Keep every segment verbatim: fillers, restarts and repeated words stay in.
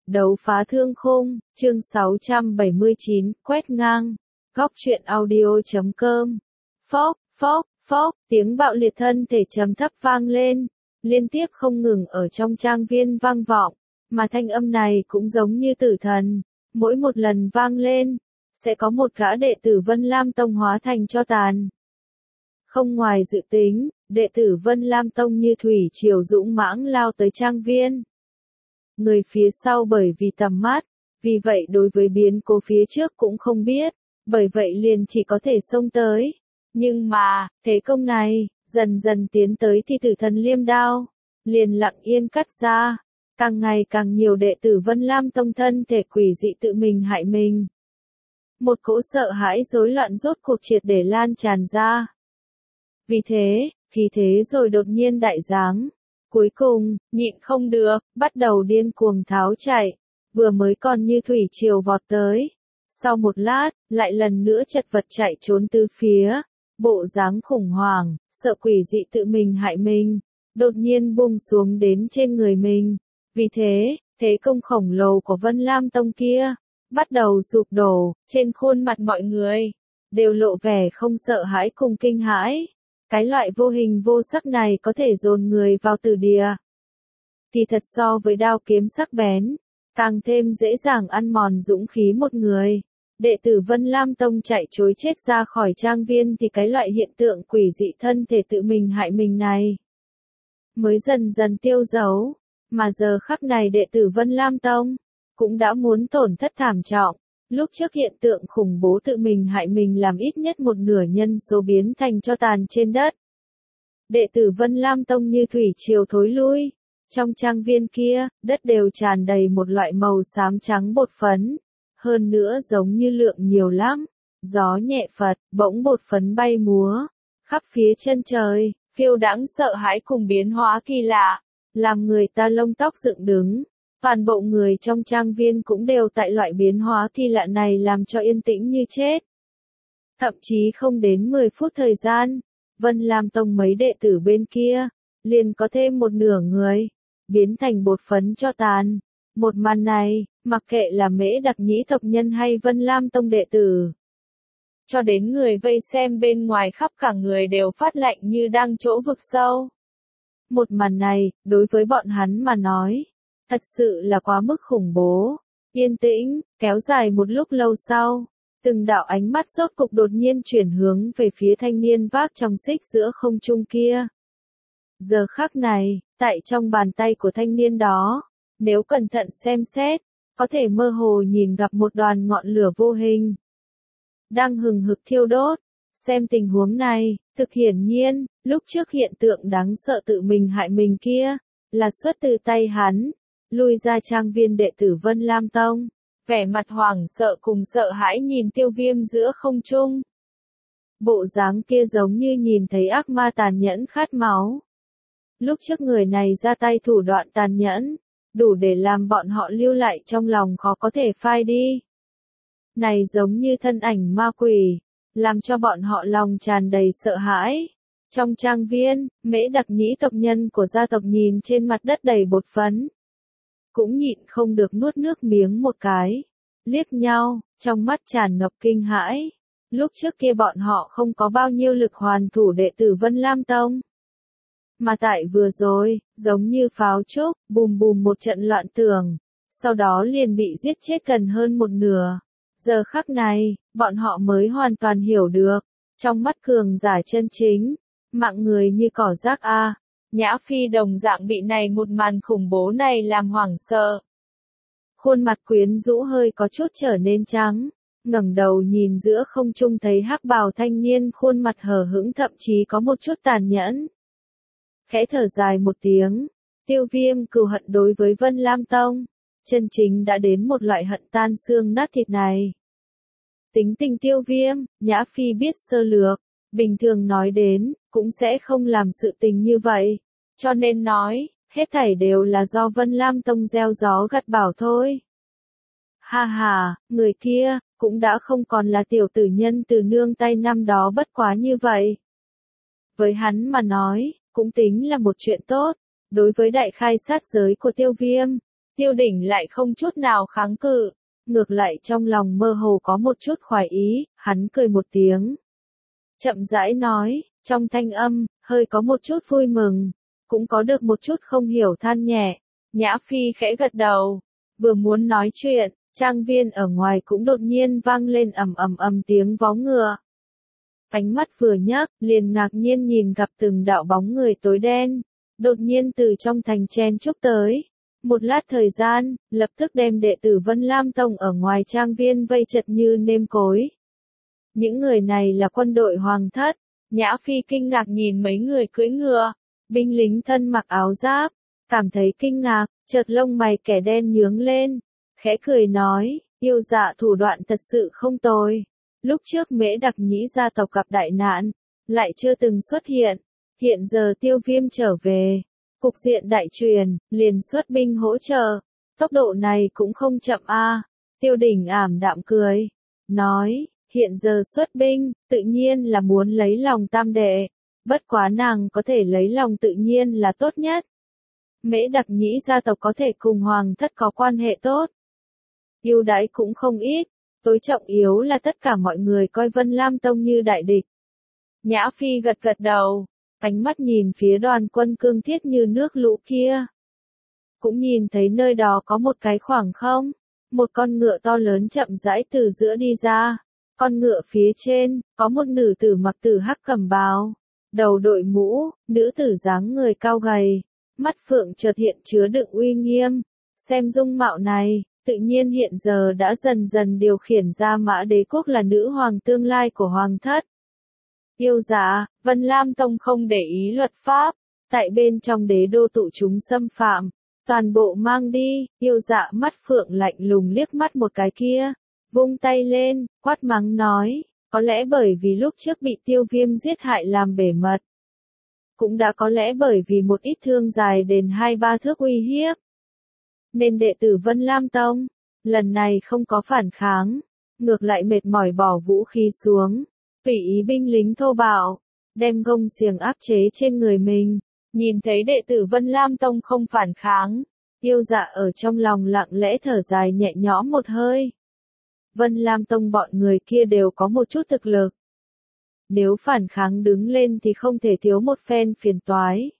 Đấu phá thương khung, chương sáu trăm bảy mươi chín, quét ngang. Góc truyện audio chấm com. Phốc, phốc, phốc, tiếng bạo liệt thân thể trầm thấp vang lên, liên tiếp không ngừng ở trong trang viên vang vọng, mà thanh âm này cũng giống như tử thần, mỗi một lần vang lên, sẽ có một gã đệ tử Vân Lam Tông hóa thành tro tàn. Không ngoài dự tính, đệ tử Vân Lam Tông như thủy triều dũng mãng lao tới trang viên. Người phía sau bởi vì tầm mắt, vì vậy đối với biến cố phía trước cũng không biết, bởi vậy liền chỉ có thể xông tới. Nhưng mà, thế công này, dần dần tiến tới thì tử thần liêm đao, liền lặng yên cắt ra, càng ngày càng nhiều đệ tử Vân Lam Tông thân thể quỷ dị tự mình hại mình. Một cỗ sợ hãi rối loạn rốt cuộc triệt để lan tràn ra. Vì thế, khí thế rồi đột nhiên đại giáng. Cuối cùng, nhịn không được, bắt đầu điên cuồng tháo chạy, vừa mới còn như thủy triều vọt tới. Sau một lát, lại lần nữa chật vật chạy trốn tứ phía, bộ dáng khủng hoảng, sợ quỷ dị tự mình hại mình, đột nhiên buông xuống đến trên người mình. Vì thế, thế công khổng lồ của Vân Lam Tông kia, bắt đầu sụp đổ, trên khuôn mặt mọi người, đều lộ vẻ không sợ hãi cùng kinh hãi. Cái loại vô hình vô sắc này có thể dồn người vào tử địa. Thì thật so với đao kiếm sắc bén, càng thêm dễ dàng ăn mòn dũng khí một người. Đệ tử Vân Lam Tông chạy trối chết ra khỏi trang viên thì cái loại hiện tượng quỷ dị thân thể tự mình hại mình này mới dần dần tiêu dấu. Mà giờ khắc này đệ tử Vân Lam Tông cũng đã muốn tổn thất thảm trọng. Lúc trước hiện tượng khủng bố tự mình hại mình làm ít nhất một nửa nhân số biến thành tro tàn trên đất. Đệ tử Vân Lam Tông như thủy triều thối lui. Trong trang viên kia, đất đều tràn đầy một loại màu xám trắng bột phấn. Hơn nữa giống như lượng nhiều lắm. Gió nhẹ phật, bỗng bột phấn bay múa. Khắp phía chân trời, phiêu đãng sợ hãi cùng biến hóa kỳ lạ. Làm người ta lông tóc dựng đứng. Toàn bộ người trong trang viên cũng đều tại loại biến hóa kỳ lạ này làm cho yên tĩnh như chết. Thậm chí không đến mười phút thời gian, Vân Lam Tông mấy đệ tử bên kia, liền có thêm một nửa người, biến thành bột phấn cho tàn. Một màn này, mặc kệ là Mễ Đặc Nhĩ tộc nhân hay Vân Lam Tông đệ tử, cho đến người vây xem bên ngoài khắp cả người đều phát lạnh như đang chỗ vực sâu. Một màn này, đối với bọn hắn mà nói, thật sự là quá mức khủng bố. Yên tĩnh, kéo dài một lúc lâu sau, từng đạo ánh mắt rốt cục đột nhiên chuyển hướng về phía thanh niên vác trong xích giữa không trung kia. Giờ khắc này, tại trong bàn tay của thanh niên đó, nếu cẩn thận xem xét, có thể mơ hồ nhìn gặp một đoàn ngọn lửa vô hình đang hừng hực thiêu đốt. Xem tình huống này, thực hiển nhiên, lúc trước hiện tượng đáng sợ tự mình hại mình kia, là xuất từ tay hắn. Lui ra trang viên đệ tử Vân Lam Tông, vẻ mặt hoảng sợ cùng sợ hãi nhìn Tiêu Viêm giữa không trung. Bộ dáng kia giống như nhìn thấy ác ma tàn nhẫn khát máu. Lúc trước người này ra tay thủ đoạn tàn nhẫn, đủ để làm bọn họ lưu lại trong lòng khó có thể phai đi. Này giống như thân ảnh ma quỷ, làm cho bọn họ lòng tràn đầy sợ hãi. Trong trang viên, Mễ Đặc Nhĩ tộc nhân của gia tộc nhìn trên mặt đất đầy bột phấn, cũng nhịn không được nuốt nước miếng một cái, liếc nhau, trong mắt tràn ngập kinh hãi. Lúc trước kia bọn họ không có bao nhiêu lực hoàn thủ đệ tử Vân Lam Tông. Mà tại vừa rồi, giống như pháo trúc, bùm bùm một trận loạn tưởng, sau đó liền bị giết chết gần hơn một nửa. Giờ khắc này, bọn họ mới hoàn toàn hiểu được, trong mắt cường giả chân chính, mạng người như cỏ rác a. Nhã Phi đồng dạng bị này một màn khủng bố này làm hoảng sợ. Khuôn mặt quyến rũ hơi có chút trở nên trắng, ngẩng đầu nhìn giữa không trung thấy hắc bào thanh niên khuôn mặt hờ hững thậm chí có một chút tàn nhẫn. Khẽ thở dài một tiếng, Tiêu Viêm cừu hận đối với Vân Lam Tông, chân chính đã đến một loại hận tan xương nát thịt này. Tính tình Tiêu Viêm, Nhã Phi biết sơ lược, bình thường nói đến, cũng sẽ không làm sự tình như vậy. Cho nên nói, hết thảy đều là do Vân Lam Tông gieo gió gặt bão thôi. Ha ha, người kia, cũng đã không còn là tiểu tử nhân từ nương tay năm đó bất quá như vậy. Với hắn mà nói, cũng tính là một chuyện tốt. Đối với đại khai sát giới của Tiêu Viêm, Tiêu Đỉnh lại không chút nào kháng cự, ngược lại trong lòng mơ hồ có một chút khoái ý, hắn cười một tiếng. Chậm rãi nói, trong thanh âm, hơi có một chút vui mừng, cũng có được một chút không hiểu than nhẹ. Nhã Phi khẽ gật đầu, vừa muốn nói chuyện, trang viên ở ngoài cũng đột nhiên vang lên ầm ầm ầm tiếng vó ngựa. Ánh mắt vừa nhấc, liền ngạc nhiên nhìn gặp từng đạo bóng người tối đen, đột nhiên từ trong thành chen chúc tới. Một lát thời gian, lập tức đem đệ tử Vân Lam Tông ở ngoài trang viên vây chật như nêm cối. Những người này là quân đội hoàng thất. Nhã Phi kinh ngạc nhìn mấy người cưỡi ngựa, binh lính thân mặc áo giáp, cảm thấy kinh ngạc, chợt lông mày kẻ đen nhướng lên, khẽ cười nói, yêu dạ thủ đoạn thật sự không tồi. Lúc trước Mễ Đặc Nhĩ gia tộc gặp đại nạn, lại chưa từng xuất hiện, hiện giờ Tiêu Viêm trở về, cục diện đại truyền, liền xuất binh hỗ trợ, tốc độ này cũng không chậm a. Tiêu Đỉnh ảm đạm cười, nói, hiện giờ xuất binh, tự nhiên là muốn lấy lòng tam đệ, bất quá nàng có thể lấy lòng tự nhiên là tốt nhất. Mễ Đặc Nhĩ gia tộc có thể cùng hoàng thất có quan hệ tốt, ưu đãi cũng không ít, tối trọng yếu là tất cả mọi người coi Vân Lam Tông như đại địch. Nhã Phi gật gật đầu, ánh mắt nhìn phía đoàn quân cương thiết như nước lũ kia. Cũng nhìn thấy nơi đó có một cái khoảng không, một con ngựa to lớn chậm rãi từ giữa đi ra. Con ngựa phía trên, có một nữ tử mặc tử hắc cẩm bào, đầu đội mũ, nữ tử dáng người cao gầy, mắt phượng chợt hiện chứa đựng uy nghiêm. Xem dung mạo này, tự nhiên hiện giờ đã dần dần điều khiển ra Mã Đế Quốc là nữ hoàng tương lai của hoàng thất. Yêu dạ, Vân Lam Tông không để ý luật pháp, tại bên trong đế đô tụ chúng xâm phạm, toàn bộ mang đi. Yêu dạ mắt phượng lạnh lùng liếc mắt một cái kia, vung tay lên, quát mắng nói, có lẽ bởi vì lúc trước bị Tiêu Viêm giết hại làm bể mật. Cũng đã có lẽ bởi vì một ít thương dài đến hai ba thước uy hiếp. Nên đệ tử Vân Lam Tông, lần này không có phản kháng, ngược lại mệt mỏi bỏ vũ khí xuống, tùy ý binh lính thô bạo, đem gông xiềng áp chế trên người mình. Nhìn thấy đệ tử Vân Lam Tông không phản kháng, yêu dạ ở trong lòng lặng lẽ thở dài nhẹ nhõm một hơi. Vân Lam Tông bọn người kia đều có một chút thực lực. Nếu phản kháng đứng lên thì không thể thiếu một phen phiền toái.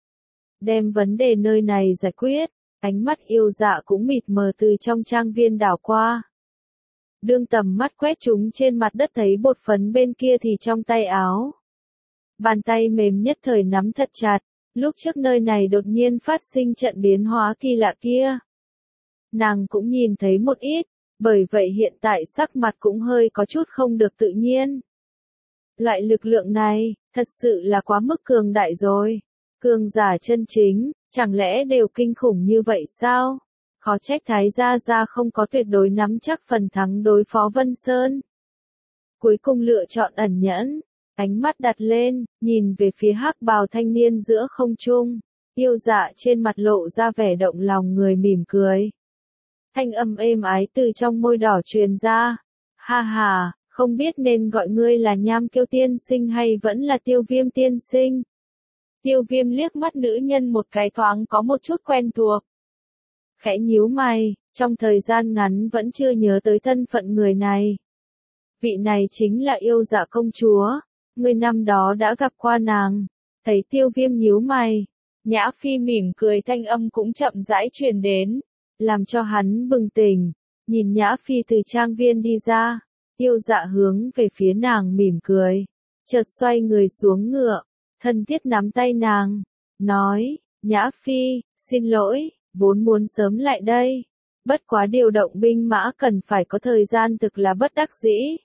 Đem vấn đề nơi này giải quyết, ánh mắt yêu dạ cũng mịt mờ từ trong trang viên đảo qua. Đương tầm mắt quét chúng trên mặt đất thấy bột phấn bên kia thì trong tay áo. Bàn tay mềm nhất thời nắm thật chặt, lúc trước nơi này đột nhiên phát sinh trận biến hóa kỳ lạ kia. Nàng cũng nhìn thấy một ít. Bởi vậy hiện tại sắc mặt cũng hơi có chút không được tự nhiên. Loại lực lượng này, thật sự là quá mức cường đại rồi. Cường giả chân chính, chẳng lẽ đều kinh khủng như vậy sao? Khó trách Thái Gia Gia không có tuyệt đối nắm chắc phần thắng đối phó Vân Sơn. Cuối cùng lựa chọn ẩn nhẫn, ánh mắt đặt lên, nhìn về phía hắc bào thanh niên giữa không trung. Yêu dạ trên mặt lộ ra vẻ động lòng người mỉm cười. Thanh âm êm ái từ trong môi đỏ truyền ra. Ha ha, không biết nên gọi ngươi là Nham Kiêu tiên sinh hay vẫn là Tiêu Viêm tiên sinh. Tiêu Viêm liếc mắt nữ nhân một cái thoáng có một chút quen thuộc. Khẽ nhíu mày, trong thời gian ngắn vẫn chưa nhớ tới thân phận người này. Vị này chính là yêu dạ công chúa, người năm đó đã gặp qua nàng. Thấy Tiêu Viêm nhíu mày, Nhã Phi mỉm cười thanh âm cũng chậm rãi truyền đến. Làm cho hắn bừng tỉnh, nhìn Nhã Phi từ trang viên đi ra, yêu dạ hướng về phía nàng mỉm cười, chợt xoay người xuống ngựa, thân thiết nắm tay nàng, nói, Nhã Phi, xin lỗi, vốn muốn sớm lại đây, bất quá điều động binh mã cần phải có thời gian thực là bất đắc dĩ.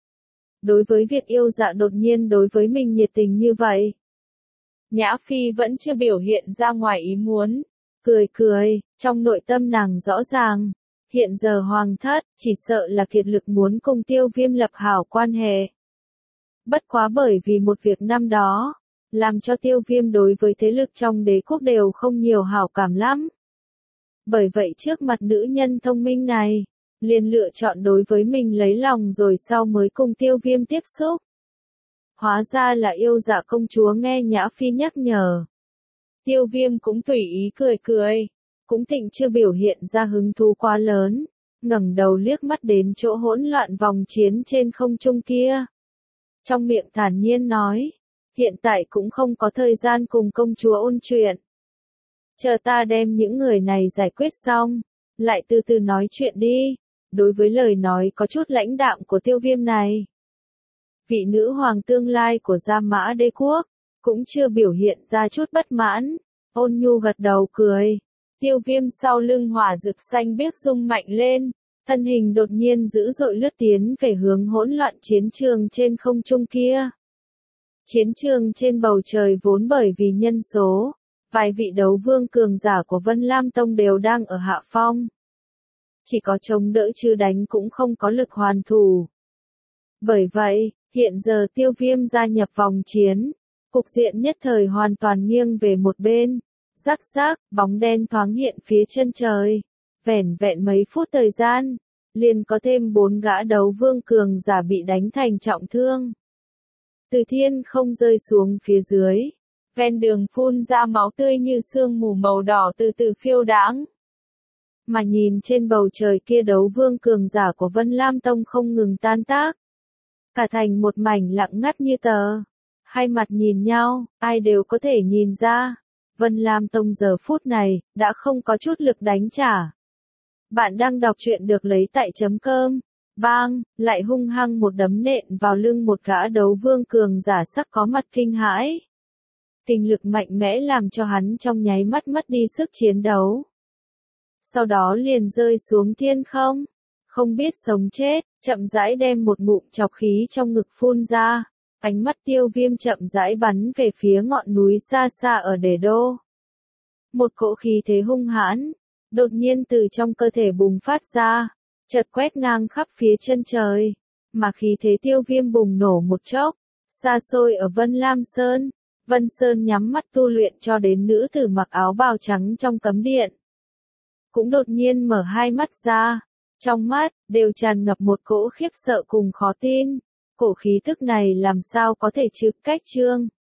Đối với việc yêu dạ đột nhiên đối với mình nhiệt tình như vậy, Nhã Phi vẫn chưa biểu hiện ra ngoài ý muốn. Cười cười, trong nội tâm nàng rõ ràng, hiện giờ hoàng thất, chỉ sợ là kiệt lực muốn cùng Tiêu Viêm lập hảo quan hệ. Bất quá bởi vì một việc năm đó, làm cho Tiêu Viêm đối với thế lực trong đế quốc đều không nhiều hảo cảm lắm. Bởi vậy trước mặt nữ nhân thông minh này, liền lựa chọn đối với mình lấy lòng rồi sau mới cùng Tiêu Viêm tiếp xúc. Hóa ra là yêu dạ công chúa nghe Nhã Phi nhắc nhở. Tiêu Viêm cũng tùy ý cười cười, cũng tịnh chưa biểu hiện ra hứng thú quá lớn, ngẩng đầu liếc mắt đến chỗ hỗn loạn vòng chiến trên không trung kia. Trong miệng thản nhiên nói, hiện tại cũng không có thời gian cùng công chúa ôn chuyện. Chờ ta đem những người này giải quyết xong, lại từ từ nói chuyện đi. Đối với lời nói có chút lãnh đạm của Tiêu Viêm này, vị nữ hoàng tương lai của Gia Mã Đế quốc, cũng chưa biểu hiện ra chút bất mãn, ôn nhu gật đầu cười. Tiêu Viêm sau lưng hỏa rực xanh biếc rung mạnh lên, thân hình đột nhiên dữ dội lướt tiến về hướng hỗn loạn chiến trường trên không trung kia. Chiến trường trên bầu trời vốn bởi vì nhân số, vài vị đấu vương cường giả của Vân Lam Tông đều đang ở hạ phong. Chỉ có chống đỡ chứ đánh cũng không có lực hoàn thủ. Bởi vậy, hiện giờ Tiêu Viêm gia nhập vòng chiến, cục diện nhất thời hoàn toàn nghiêng về một bên. Rắc rắc, bóng đen thoáng hiện phía chân trời. Vẻn vẹn mấy phút thời gian, liền có thêm bốn gã đấu vương cường giả bị đánh thành trọng thương. Từ thiên không rơi xuống phía dưới, ven đường phun ra máu tươi như sương mù màu đỏ từ từ phiêu đãng. Mà nhìn trên bầu trời kia đấu vương cường giả của Vân Lam Tông không ngừng tan tác. Cả thành một mảnh lặng ngắt như tờ. Hai mặt nhìn nhau, ai đều có thể nhìn ra. Vân Lam Tông giờ phút này, đã không có chút lực đánh trả. Bạn đang đọc truyện được lấy tại chấm cơm. Bang, lại hung hăng một đấm nện vào lưng một gã đấu vương cường giả sắc có mặt kinh hãi. Kinh lực mạnh mẽ làm cho hắn trong nháy mắt mất đi sức chiến đấu. Sau đó liền rơi xuống thiên không, không biết sống chết, chậm rãi đem một ngụm chọc khí trong ngực phun ra, ánh mắt Tiêu Viêm chậm rãi bắn về phía ngọn núi xa xa ở Đế Đô. Một cỗ khí thế hung hãn, đột nhiên từ trong cơ thể bùng phát ra, chợt quét ngang khắp phía chân trời, mà khí thế Tiêu Viêm bùng nổ một chốc, xa xôi ở Vân Lam Sơn. Vân Sơn nhắm mắt tu luyện cho đến nữ tử mặc áo bào trắng trong cấm điện. Cũng đột nhiên mở hai mắt ra, trong mắt, đều tràn ngập một cỗ khiếp sợ cùng khó tin. Cổ khí tức này làm sao có thể trực cách trương.